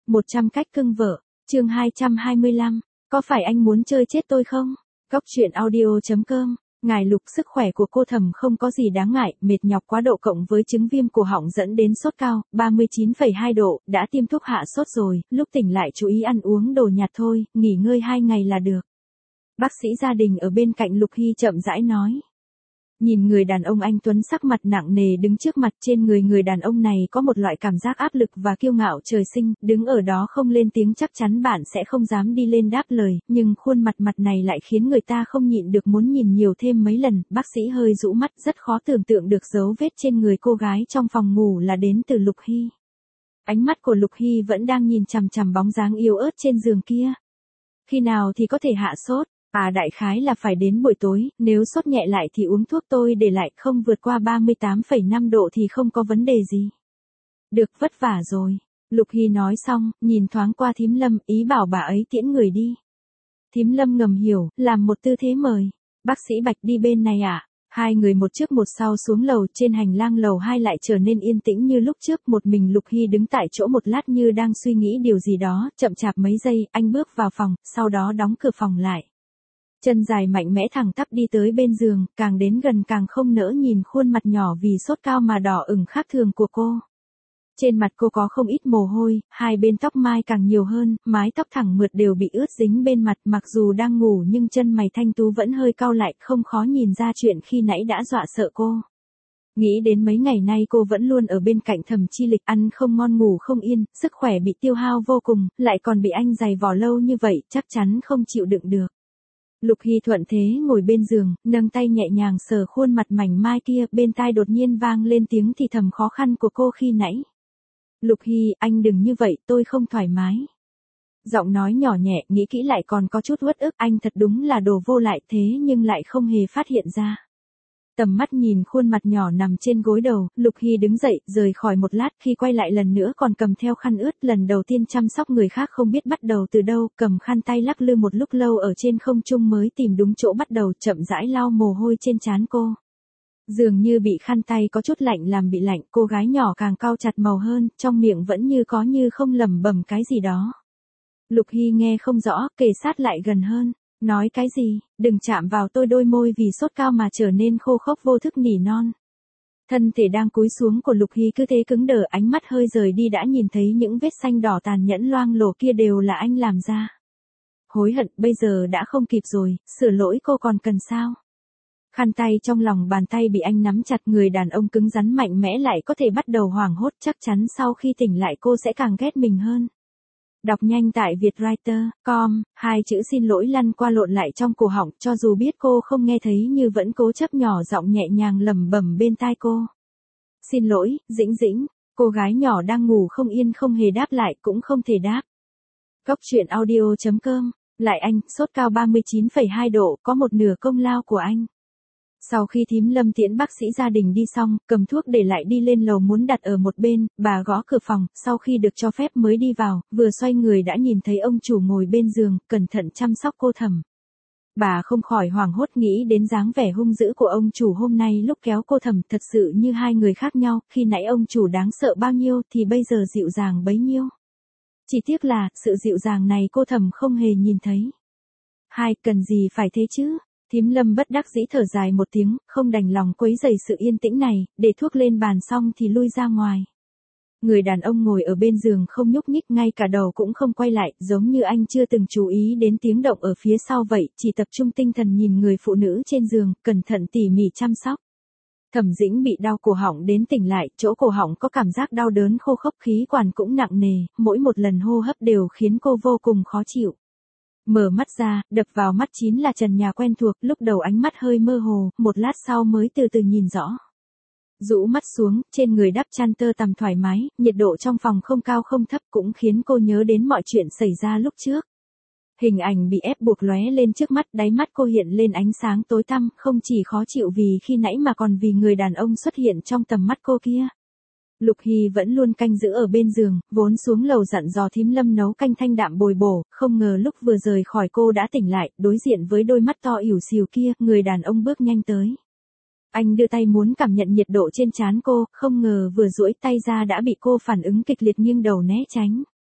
100 cách cưng vợ, chương 225, có phải anh muốn chơi chết tôi không? Góc truyện audio.com, ngài Lục sức khỏe của cô Thầm không có gì đáng ngại, mệt nhọc quá độ cộng với chứng viêm cổ họng dẫn đến sốt cao, 39,2 độ, đã tiêm thuốc hạ sốt rồi, lúc tỉnh lại chú ý ăn uống đồ nhạt thôi, nghỉ ngơi 2 ngày là được. Bác sĩ gia đình ở bên cạnh Lục Hy chậm rãi nói. Nhìn người đàn ông anh Tuấn sắc mặt nặng nề đứng trước mặt, trên người đàn ông này có một loại cảm giác áp lực và kiêu ngạo trời sinh, đứng ở đó không lên tiếng chắc chắn bạn sẽ không dám đi lên đáp lời, nhưng khuôn mặt này lại khiến người ta không nhịn được muốn nhìn nhiều thêm mấy lần. Bác sĩ hơi rũ mắt, rất khó tưởng tượng được dấu vết trên người cô gái trong phòng ngủ là đến từ Lục Hy. Ánh mắt của Lục Hy vẫn đang nhìn chằm chằm bóng dáng yếu ớt trên giường kia. Khi nào thì có thể hạ sốt? Đại khái là phải đến buổi tối, nếu sốt nhẹ lại thì uống thuốc tôi để lại, không vượt qua 38,5 độ thì không có vấn đề gì. Được, vất vả rồi. Lục Hy nói xong, nhìn thoáng qua Thím Lâm, ý bảo bà ấy tiễn người đi. Thím Lâm ngầm hiểu, làm một tư thế mời. Bác sĩ Bạch đi bên này ạ. Hai người một trước một sau xuống lầu, trên hành lang lầu 2 lại trở nên yên tĩnh như lúc trước, một mình Lục Hy đứng tại chỗ một lát như đang suy nghĩ điều gì đó, chậm chạp mấy giây, anh bước vào phòng, sau đó đóng cửa phòng lại. Chân dài mạnh mẽ thẳng tắp đi tới bên giường, càng đến gần càng không nỡ nhìn khuôn mặt nhỏ vì sốt cao mà đỏ ửng khác thường của cô. Trên mặt cô có không ít mồ hôi, hai bên tóc mai càng nhiều hơn, mái tóc thẳng mượt đều bị ướt dính bên mặt, mặc dù đang ngủ nhưng chân mày thanh tú vẫn hơi cau lại, không khó nhìn ra chuyện khi nãy đã dọa sợ cô. Nghĩ đến mấy ngày nay cô vẫn luôn ở bên cạnh Thẩm Chi Lịch, ăn không ngon ngủ không yên, sức khỏe bị tiêu hao vô cùng, lại còn bị anh giày vò lâu như vậy, chắc chắn không chịu đựng được. Lục Hy thuận thế ngồi bên giường, nâng tay nhẹ nhàng sờ khuôn mặt mảnh mai kia, bên tai đột nhiên vang lên tiếng thì thầm khó khăn của cô khi nãy. Lục Hy, anh đừng như vậy, tôi không thoải mái. Giọng nói nhỏ nhẹ, nghĩ kỹ lại còn có chút uất ức, anh thật đúng là đồ vô lại, thế nhưng lại không hề phát hiện ra. Tầm mắt nhìn khuôn mặt nhỏ nằm trên gối đầu, Lục Hy đứng dậy, rời khỏi một lát, khi quay lại lần nữa còn cầm theo khăn ướt, lần đầu tiên chăm sóc người khác không biết bắt đầu từ đâu, cầm khăn tay lắc lư một lúc lâu ở trên không trung mới tìm đúng chỗ bắt đầu, chậm rãi lau mồ hôi trên trán cô. Dường như bị khăn tay có chút lạnh làm bị lạnh, cô gái nhỏ càng cau chặt màu hơn, trong miệng vẫn như có như không lẩm bẩm cái gì đó. Lục Hy nghe không rõ, kề sát lại gần hơn. Nói cái gì, đừng chạm vào tôi, đôi môi vì sốt cao mà trở nên khô khốc vô thức nỉ non. Thân thể đang cúi xuống của Lục Hy cứ thế cứng đờ, ánh mắt hơi rời đi đã nhìn thấy những vết xanh đỏ tàn nhẫn loang lổ kia đều là anh làm ra. Hối hận, bây giờ đã không kịp rồi, sửa lỗi cô còn cần sao? Khăn tay trong lòng bàn tay bị anh nắm chặt, người đàn ông cứng rắn mạnh mẽ lại có thể bắt đầu hoảng hốt, chắc chắn sau khi tỉnh lại cô sẽ càng ghét mình hơn. Đọc nhanh tại vietwriter.com, hai chữ xin lỗi lăn qua lộn lại trong cổ họng, cho dù biết cô không nghe thấy nhưng vẫn cố chấp nhỏ giọng nhẹ nhàng lẩm bẩm bên tai cô. Xin lỗi, Dĩnh Dĩnh, cô gái nhỏ đang ngủ không yên không hề đáp lại, cũng không thể đáp. Góc truyện audio.com, lại anh, sốt cao 39,2 độ, có một nửa công lao của anh. Sau khi Thím Lâm tiễn bác sĩ gia đình đi xong, cầm thuốc để lại đi lên lầu muốn đặt ở một bên, bà gõ cửa phòng, sau khi được cho phép mới đi vào, vừa xoay người đã nhìn thấy ông chủ ngồi bên giường, cẩn thận chăm sóc cô Thầm. Bà không khỏi hoảng hốt nghĩ đến dáng vẻ hung dữ của ông chủ hôm nay lúc kéo cô Thầm, thật sự như hai người khác nhau, khi nãy ông chủ đáng sợ bao nhiêu thì bây giờ dịu dàng bấy nhiêu. Chỉ tiếc là, sự dịu dàng này cô Thầm không hề nhìn thấy. Cần gì phải thế chứ? Thím Lâm bất đắc dĩ thở dài một tiếng, không đành lòng quấy rầy sự yên tĩnh này, để thuốc lên bàn xong thì lui ra ngoài. Người đàn ông ngồi ở bên giường không nhúc nhích, ngay cả đầu cũng không quay lại, giống như anh chưa từng chú ý đến tiếng động ở phía sau vậy, chỉ tập trung tinh thần nhìn người phụ nữ trên giường, cẩn thận tỉ mỉ chăm sóc. Thẩm Dĩnh bị đau cổ họng đến tỉnh lại, chỗ cổ họng có cảm giác đau đớn khô khốc, khí quản cũng nặng nề, mỗi một lần hô hấp đều khiến cô vô cùng khó chịu. Mở mắt ra, đập vào mắt chính là trần nhà quen thuộc, lúc đầu ánh mắt hơi mơ hồ, một lát sau mới từ từ nhìn rõ. Rũ mắt xuống, trên người đắp chăn tơ tằm thoải mái, nhiệt độ trong phòng không cao không thấp cũng khiến cô nhớ đến mọi chuyện xảy ra lúc trước. Hình ảnh bị ép buộc lóe lên trước mắt, đáy mắt cô hiện lên ánh sáng tối tăm, không chỉ khó chịu vì khi nãy mà còn vì người đàn ông xuất hiện trong tầm mắt cô kia. Lục Hy vẫn luôn canh giữ ở bên giường, vốn xuống lầu dặn dò Thím Lâm nấu canh thanh đạm bồi bổ, không ngờ lúc vừa rời khỏi cô đã tỉnh lại, đối diện với đôi mắt to ỉu xìu kia, người đàn ông bước nhanh tới. Anh đưa tay muốn cảm nhận nhiệt độ trên trán cô, không ngờ vừa duỗi tay ra đã bị cô phản ứng kịch liệt nghiêng đầu né tránh.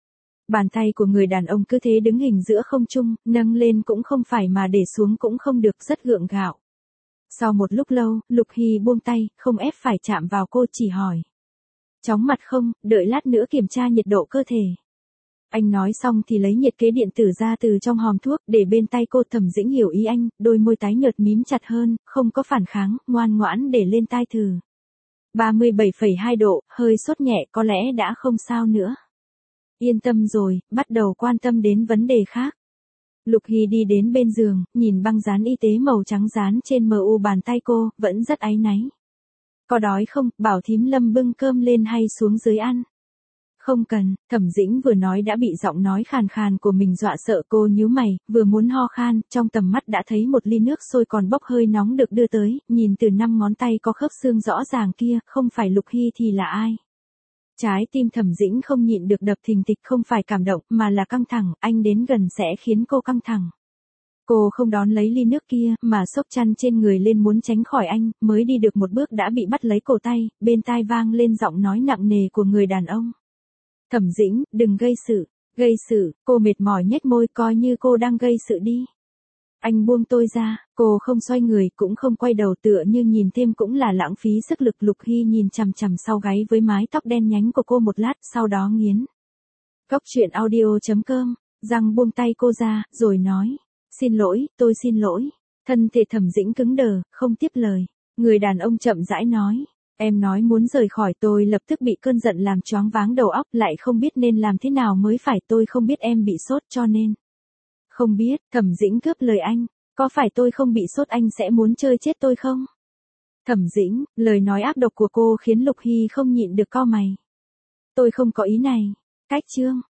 Bàn tay của người đàn ông cứ thế đứng hình giữa không trung, nâng lên cũng không phải mà để xuống cũng không được, rất gượng gạo. Sau một lúc lâu, Lục Hy buông tay, không ép phải chạm vào cô, chỉ hỏi. Chóng mặt không, đợi lát nữa kiểm tra nhiệt độ cơ thể. Anh nói xong thì lấy nhiệt kế điện tử ra từ trong hòm thuốc, để bên tay cô. Thẩm Dĩnh hiểu ý anh, đôi môi tái nhợt mím chặt hơn, không có phản kháng, ngoan ngoãn để lên tai thử. 37,2 độ, hơi sốt nhẹ, có lẽ đã không sao nữa. Yên tâm rồi, bắt đầu quan tâm đến vấn đề khác. Lục Hy đi đến bên giường, nhìn băng dán y tế màu trắng dán trên mu bàn tay cô, vẫn rất áy náy. Có đói không, bảo thím Lâm bưng cơm lên hay xuống dưới ăn. Không cần, Thẩm Dĩnh vừa nói đã bị giọng nói khàn khàn của mình dọa sợ. Cô nhíu mày, vừa muốn ho khan, trong tầm mắt đã thấy một ly nước sôi còn bốc hơi nóng được đưa tới, nhìn từ 5 ngón tay có khớp xương rõ ràng kia, không phải Lục Hy thì là ai? Trái tim Thẩm Dĩnh không nhịn được đập thình thịch, không phải cảm động, mà là căng thẳng, anh đến gần sẽ khiến cô căng thẳng. Cô không đón lấy ly nước kia, mà xốc chăn trên người lên muốn tránh khỏi anh, mới đi được một bước đã bị bắt lấy cổ tay, bên tai vang lên giọng nói nặng nề của người đàn ông. Thẩm Dĩnh, đừng gây sự, cô mệt mỏi nhếch môi, coi như cô đang gây sự đi. Anh buông tôi ra, cô không xoay người, cũng không quay đầu, tựa như nhìn thêm cũng là lãng phí sức lực. Lục Hy nhìn chằm chằm sau gáy với mái tóc đen nhánh của cô một lát, sau đó nghiến. Góc truyện audio.com, răng buông tay cô ra, rồi nói. Xin lỗi, tôi xin lỗi. Thân thể Thẩm Dĩnh cứng đờ, không tiếp lời. Người đàn ông chậm rãi nói. Em nói muốn rời khỏi, tôi lập tức bị cơn giận làm choáng váng đầu óc, lại không biết nên làm thế nào mới phải. Tôi không biết em bị sốt cho nên. Không biết, Thẩm Dĩnh cướp lời anh. Có phải tôi không bị sốt anh sẽ muốn chơi chết tôi không? Thẩm Dĩnh, lời nói ác độc của cô khiến Lục Hy không nhịn được cau mày. Tôi không có ý này. Cách chương.